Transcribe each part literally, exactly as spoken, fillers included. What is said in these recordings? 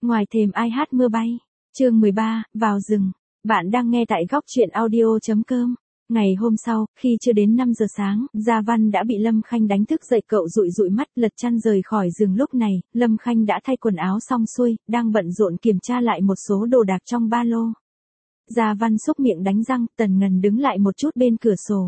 Ngoài thềm ai hát mưa bay. Chương mười ba, vào rừng. Bạn đang nghe tại góc truyện audio chấm com. Ngày hôm sau, khi chưa đến năm giờ sáng, Gia Văn đã bị Lâm Khanh đánh thức dậy. Cậu dụi dụi mắt lật chăn rời khỏi giường. Lúc này, Lâm Khanh đã thay quần áo xong xuôi, đang bận rộn kiểm tra lại một số đồ đạc trong ba lô. Gia Văn xúc miệng đánh răng, Tần Ngần đứng lại một chút bên cửa sổ.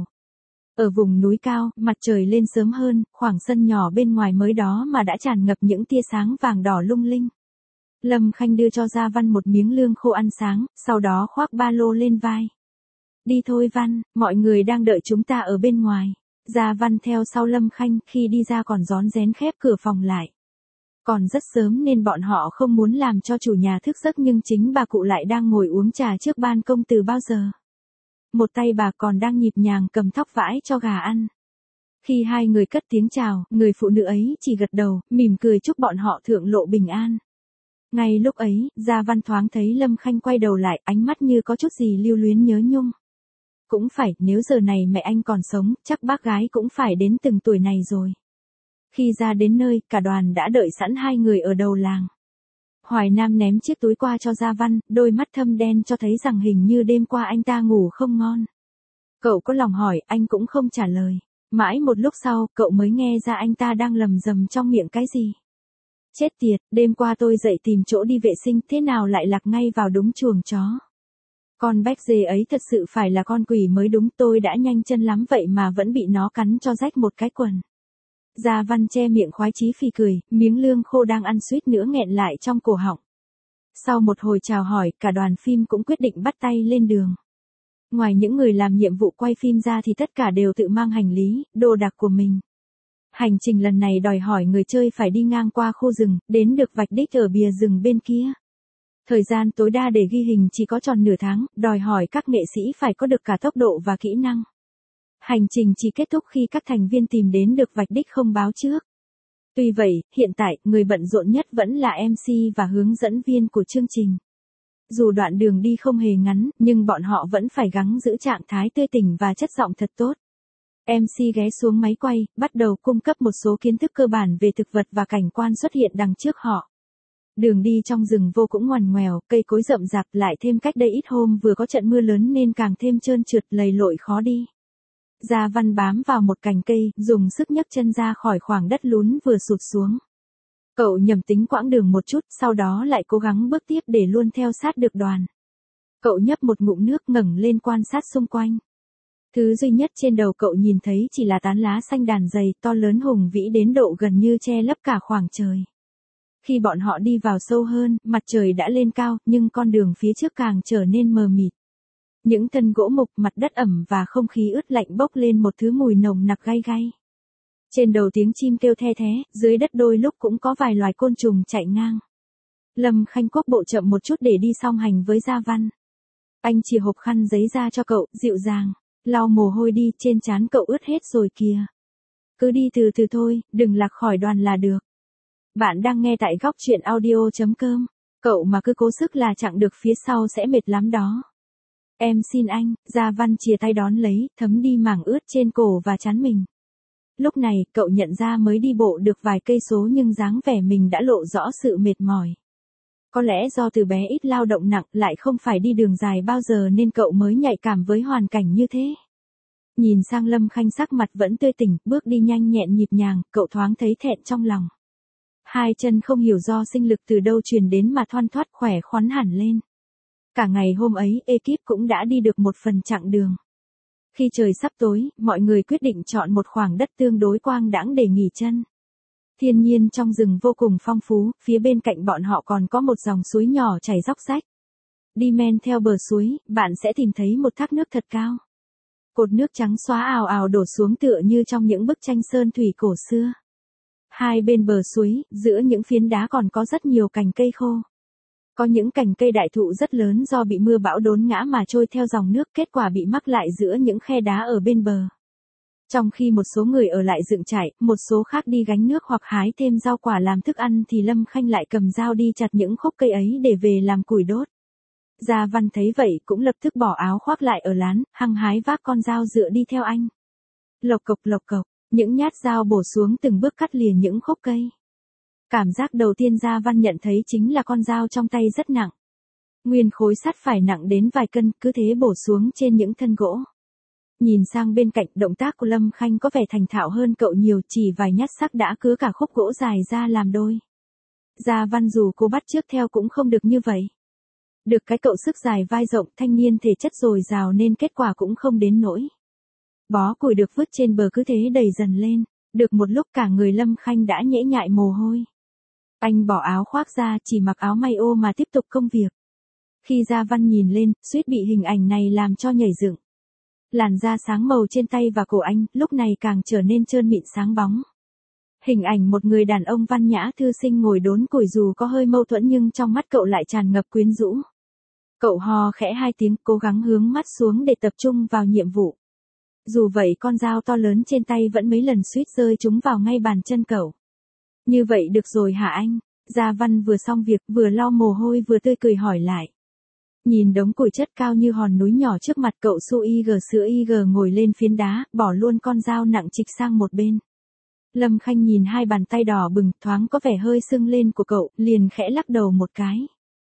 Ở vùng núi cao, mặt trời lên sớm hơn, khoảng sân nhỏ bên ngoài mới đó mà đã tràn ngập những tia sáng vàng đỏ lung linh. Lâm Khanh đưa cho Gia Văn một miếng lương khô ăn sáng, sau đó khoác ba lô lên vai. Đi thôi Văn, mọi người đang đợi chúng ta ở bên ngoài. Gia Văn theo sau Lâm Khanh, khi đi ra còn rón rén khép cửa phòng lại. Còn rất sớm nên bọn họ không muốn làm cho chủ nhà thức giấc, nhưng chính bà cụ lại đang ngồi uống trà trước ban công từ bao giờ. Một tay bà còn đang nhịp nhàng cầm thóc vãi cho gà ăn. Khi hai người cất tiếng chào, người phụ nữ ấy chỉ gật đầu, mỉm cười chúc bọn họ thượng lộ bình an. Ngay lúc ấy, Gia Văn thoáng thấy Lâm Khanh quay đầu lại, ánh mắt như có chút gì lưu luyến nhớ nhung. Cũng phải, nếu giờ này mẹ anh còn sống, chắc bác gái cũng phải đến từng tuổi này rồi. Khi ra đến nơi, cả đoàn đã đợi sẵn hai người ở đầu làng. Hoài Nam ném chiếc túi qua cho Gia Văn, đôi mắt thâm đen cho thấy rằng hình như đêm qua anh ta ngủ không ngon. Cậu có lòng hỏi, anh cũng không trả lời. Mãi một lúc sau, cậu mới nghe ra anh ta đang lầm rầm trong miệng cái gì. Chết tiệt, đêm qua tôi dậy tìm chỗ đi vệ sinh, thế nào lại lạc ngay vào đúng chuồng chó. Con béc dê ấy thật sự phải là con quỷ mới đúng, tôi đã nhanh chân lắm vậy mà vẫn bị nó cắn cho rách một cái quần. Gia Văn che miệng khoái chí phì cười, miếng lương khô đang ăn suýt nữa nghẹn lại trong cổ họng. Sau một hồi chào hỏi, cả đoàn phim cũng quyết định bắt tay lên đường. Ngoài những người làm nhiệm vụ quay phim ra thì tất cả đều tự mang hành lý, đồ đạc của mình. Hành trình lần này đòi hỏi người chơi phải đi ngang qua khu rừng, đến được vạch đích ở bìa rừng bên kia. Thời gian tối đa để ghi hình chỉ có tròn nửa tháng, đòi hỏi các nghệ sĩ phải có được cả tốc độ và kỹ năng. Hành trình chỉ kết thúc khi các thành viên tìm đến được vạch đích không báo trước. Tuy vậy, hiện tại, người bận rộn nhất vẫn là em xê và hướng dẫn viên của chương trình. Dù đoạn đường đi không hề ngắn, nhưng bọn họ vẫn phải gắng giữ trạng thái tươi tỉnh và chất giọng thật tốt. em xê ghé xuống máy quay, bắt đầu cung cấp một số kiến thức cơ bản về thực vật và cảnh quan xuất hiện đằng trước họ. Đường đi trong rừng vô cũng ngoằn ngoèo, cây cối rậm rạp, lại thêm cách đây ít hôm vừa có trận mưa lớn nên càng thêm trơn trượt, lầy lội khó đi. Gia Văn bám vào một cành cây, dùng sức nhấc chân ra khỏi khoảng đất lún vừa sụt xuống. Cậu nhầm tính quãng đường một chút, sau đó lại cố gắng bước tiếp để luôn theo sát được đoàn. Cậu nhấp một ngụm nước, ngẩng lên quan sát xung quanh. Thứ duy nhất trên đầu cậu nhìn thấy chỉ là tán lá xanh đàn dày, to lớn hùng vĩ đến độ gần như che lấp cả khoảng trời. Khi bọn họ đi vào sâu hơn, mặt trời đã lên cao, nhưng con đường phía trước càng trở nên mờ mịt. Những thân gỗ mục, mặt đất ẩm và không khí ướt lạnh bốc lên một thứ mùi nồng nặc gay gay. Trên đầu tiếng chim kêu the thé, dưới đất đôi lúc cũng có vài loài côn trùng chạy ngang. Lâm Khanh quốc bộ chậm một chút để đi song hành với Gia Văn. Anh chìa hộp khăn giấy ra cho cậu, dịu dàng. Lau mồ hôi đi, trên trán cậu ướt hết rồi kìa. Cứ đi từ từ thôi, đừng lạc khỏi đoàn là được. Bạn đang nghe tại góc truyện audio chấm com. Cậu mà cứ cố sức là chặng được phía sau sẽ mệt lắm đó. Em xin anh, Gia Văn chìa tay đón lấy, thấm đi mảng ướt trên cổ và trán mình. Lúc này, cậu nhận ra mới đi bộ được vài cây số nhưng dáng vẻ mình đã lộ rõ sự mệt mỏi. Có lẽ do từ bé ít lao động nặng, lại không phải đi đường dài bao giờ nên cậu mới nhạy cảm với hoàn cảnh như thế. Nhìn sang Lâm Khanh sắc mặt vẫn tươi tỉnh, bước đi nhanh nhẹn nhịp nhàng, cậu thoáng thấy thẹn trong lòng. Hai chân không hiểu do sinh lực từ đâu truyền đến mà thoăn thoắt khỏe khoắn hẳn lên. Cả ngày hôm ấy, ekip cũng đã đi được một phần chặng đường. Khi trời sắp tối, mọi người quyết định chọn một khoảng đất tương đối quang đãng để nghỉ chân. Thiên nhiên trong rừng vô cùng phong phú, phía bên cạnh bọn họ còn có một dòng suối nhỏ chảy róc rách. Đi men theo bờ suối, bạn sẽ tìm thấy một thác nước thật cao. Cột nước trắng xóa ào ào đổ xuống tựa như trong những bức tranh sơn thủy cổ xưa. Hai bên bờ suối, giữa những phiến đá còn có rất nhiều cành cây khô. Có những cành cây đại thụ rất lớn do bị mưa bão đốn ngã mà trôi theo dòng nước, kết quả bị mắc lại giữa những khe đá ở bên bờ. Trong khi một số người ở lại dựng trại, một số khác đi gánh nước hoặc hái thêm rau quả làm thức ăn thì Lâm Khanh lại cầm dao đi chặt những khúc cây ấy để về làm củi đốt. Gia Văn thấy vậy cũng lập tức bỏ áo khoác lại ở lán, hăng hái vác con dao dựa đi theo anh. Lộc cộc lộc cộc, những nhát dao bổ xuống từng bước cắt lìa những khúc cây. Cảm giác đầu tiên Gia Văn nhận thấy chính là con dao trong tay rất nặng. Nguyên khối sắt phải nặng đến vài cân, cứ thế bổ xuống trên những thân gỗ. Nhìn sang bên cạnh, động tác của Lâm Khanh có vẻ thành thạo hơn cậu nhiều, chỉ vài nhát sắc đã cứa cả khúc gỗ dài ra làm đôi. Gia Văn dù cô bắt chước theo cũng không được như vậy. Được cái cậu sức dài vai rộng, thanh niên thể chất dồi dào nên kết quả cũng không đến nỗi. Bó củi được vứt trên bờ cứ thế đầy dần lên, được một lúc cả người Lâm Khanh đã nhễ nhại mồ hôi. Anh bỏ áo khoác ra, chỉ mặc áo may ô mà tiếp tục công việc. Khi Gia Văn nhìn lên, suýt bị hình ảnh này làm cho nhảy dựng. Làn da sáng màu trên tay và cổ anh, lúc này càng trở nên trơn mịn sáng bóng. Hình ảnh một người đàn ông văn nhã thư sinh ngồi đốn củi dù có hơi mâu thuẫn nhưng trong mắt cậu lại tràn ngập quyến rũ. Cậu hò khẽ hai tiếng, cố gắng hướng mắt xuống để tập trung vào nhiệm vụ. Dù vậy con dao to lớn trên tay vẫn mấy lần suýt rơi chúng vào ngay bàn chân cậu. Như vậy được rồi hả anh? Gia Văn vừa xong việc, vừa lau mồ hôi vừa tươi cười hỏi lại. Nhìn đống củi chất cao như hòn núi nhỏ trước mặt cậu, Su Y G sữa Y G ngồi lên phiến đá, bỏ luôn con dao nặng trịch sang một bên. Lâm Khanh nhìn hai bàn tay đỏ bừng, thoáng có vẻ hơi sưng lên của cậu, liền khẽ lắc đầu một cái.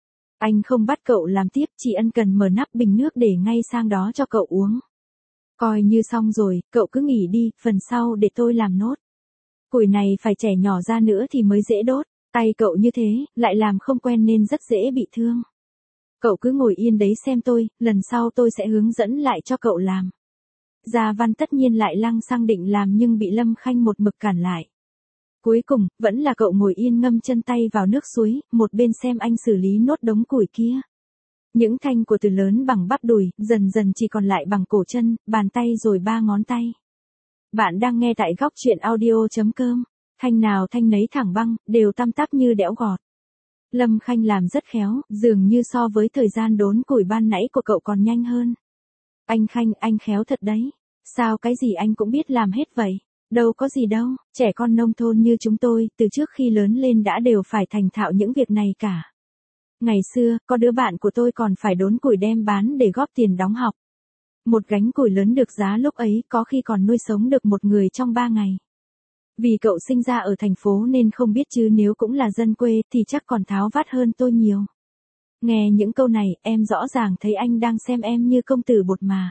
Anh không bắt cậu làm tiếp, chỉ ân cần mở nắp bình nước để ngay sang đó cho cậu uống. Coi như xong rồi, cậu cứ nghỉ đi, phần sau để tôi làm nốt. Củi này phải chẻ nhỏ ra nữa thì mới dễ đốt, tay cậu như thế, lại làm không quen nên rất dễ bị thương. Cậu cứ ngồi yên đấy xem tôi, lần sau tôi sẽ hướng dẫn lại cho cậu làm. Gia Văn tất nhiên lại lăng xăng định làm nhưng bị Lâm Khanh một mực cản lại. Cuối cùng, vẫn là cậu ngồi yên ngâm chân tay vào nước suối, một bên xem anh xử lý nốt đống củi kia. Những thanh của từ lớn bằng bắp đùi, dần dần chỉ còn lại bằng cổ chân, bàn tay rồi ba ngón tay. Bạn đang nghe tại góc truyện audio chấm com. Thanh nào thanh nấy thẳng băng, đều tăm tắp như đẽo gọt. Lâm Khanh làm rất khéo, dường như so với thời gian đốn củi ban nãy của cậu còn nhanh hơn. Anh Khanh, anh khéo thật đấy. Sao cái gì anh cũng biết làm hết vậy? Đâu có gì đâu, trẻ con nông thôn như chúng tôi, từ trước khi lớn lên đã đều phải thành thạo những việc này cả. Ngày xưa, có đứa bạn của tôi còn phải đốn củi đem bán để góp tiền đóng học. Một gánh củi lớn được giá lúc ấy có khi còn nuôi sống được một người trong ba ngày. Vì cậu sinh ra ở thành phố nên không biết, chứ nếu cũng là dân quê thì chắc còn tháo vát hơn tôi nhiều. Nghe những câu này, em rõ ràng thấy anh đang xem em như công tử bột mà.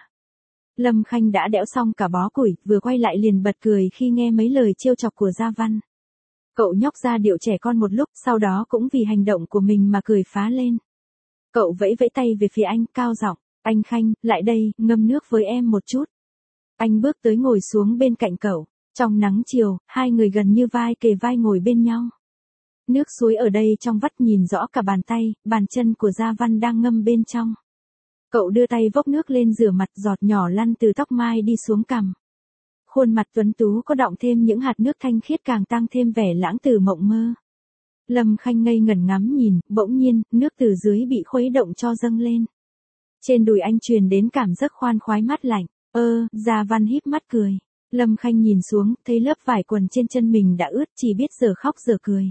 Lâm Khanh đã đẽo xong cả bó củi, vừa quay lại liền bật cười khi nghe mấy lời trêu chọc của Gia Văn. Cậu nhóc ra điệu trẻ con một lúc, sau đó cũng vì hành động của mình mà cười phá lên. Cậu vẫy vẫy tay về phía anh, cao giọng, anh Khanh, lại đây, ngâm nước với em một chút. Anh bước tới ngồi xuống bên cạnh cậu. Trong nắng chiều, hai người gần như vai kề vai ngồi bên nhau. Nước suối ở đây trong vắt, nhìn rõ cả bàn tay, bàn chân của Gia Văn đang ngâm bên trong. Cậu đưa tay vốc nước lên rửa mặt, giọt nhỏ lăn từ tóc mai đi xuống cằm. Khuôn mặt tuấn tú có đọng thêm những hạt nước thanh khiết càng tăng thêm vẻ lãng tử mộng mơ. Lâm Khanh ngây ngẩn ngắm nhìn, bỗng nhiên, nước từ dưới bị khuấy động cho dâng lên. Trên đùi anh truyền đến cảm giác khoan khoái mát lạnh. Ơ, Gia Văn híp mắt cười. Lâm Khanh nhìn xuống, thấy lớp vải quần trên chân mình đã ướt, chỉ biết giờ khóc giờ cười.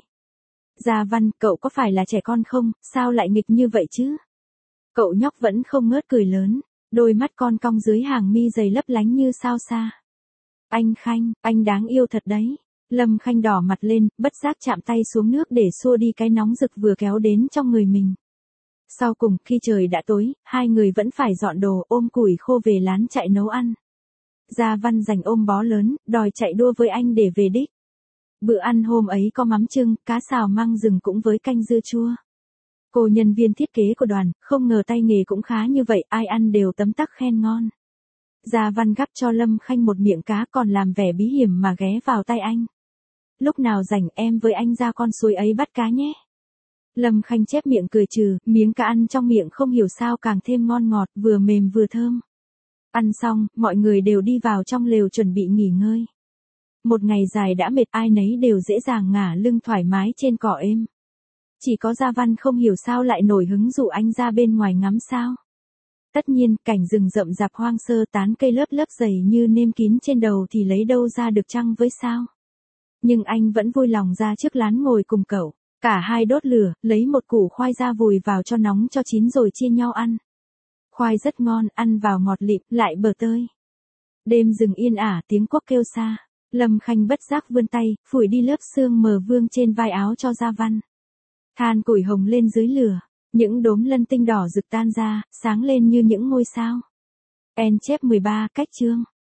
Gia Văn, cậu có phải là trẻ con không, sao lại nghịch như vậy chứ? Cậu nhóc vẫn không ngớt cười lớn, đôi mắt con cong dưới hàng mi dày lấp lánh như sao xa. Anh Khanh, anh đáng yêu thật đấy. Lâm Khanh đỏ mặt lên, bất giác chạm tay xuống nước để xua đi cái nóng rực vừa kéo đến trong người mình. Sau cùng, khi trời đã tối, hai người vẫn phải dọn đồ, ôm củi khô về lán chạy nấu ăn. Gia Văn giành ôm bó lớn, đòi chạy đua với anh để về đích. Bữa ăn hôm ấy có mắm trưng, cá xào măng rừng cũng với canh dưa chua. Cô nhân viên thiết kế của đoàn, không ngờ tay nghề cũng khá như vậy, ai ăn đều tấm tắc khen ngon. Gia Văn gắp cho Lâm Khanh một miệng cá còn làm vẻ bí hiểm mà ghé vào tay anh. Lúc nào rảnh em với anh ra con suối ấy bắt cá nhé. Lâm Khanh chép miệng cười trừ, miếng cá ăn trong miệng không hiểu sao càng thêm ngon ngọt, vừa mềm vừa thơm. Ăn xong, mọi người đều đi vào trong lều chuẩn bị nghỉ ngơi. Một ngày dài đã mệt, ai nấy đều dễ dàng ngả lưng thoải mái trên cỏ êm. Chỉ có Gia Văn không hiểu sao lại nổi hứng dụ anh ra bên ngoài ngắm sao. Tất nhiên, cảnh rừng rậm rạp hoang sơ, tán cây lớp lớp dày như nêm kín trên đầu thì lấy đâu ra được trăng với sao. Nhưng anh vẫn vui lòng ra trước lán ngồi cùng cậu. Cả hai đốt lửa, lấy một củ khoai ra vùi vào cho nóng cho chín rồi chia nhau ăn. Khoai rất ngon, ăn vào ngọt lịm, lại bở tơi. Đêm rừng yên ả, tiếng cuốc kêu xa. Lâm Khanh bất giác vươn tay, phủi đi lớp sương mờ vương trên vai áo cho Gia Văn. Than củi hồng lên dưới lửa, những đốm lân tinh đỏ rực tan ra, sáng lên như những ngôi sao. En chép mười ba, cách chương.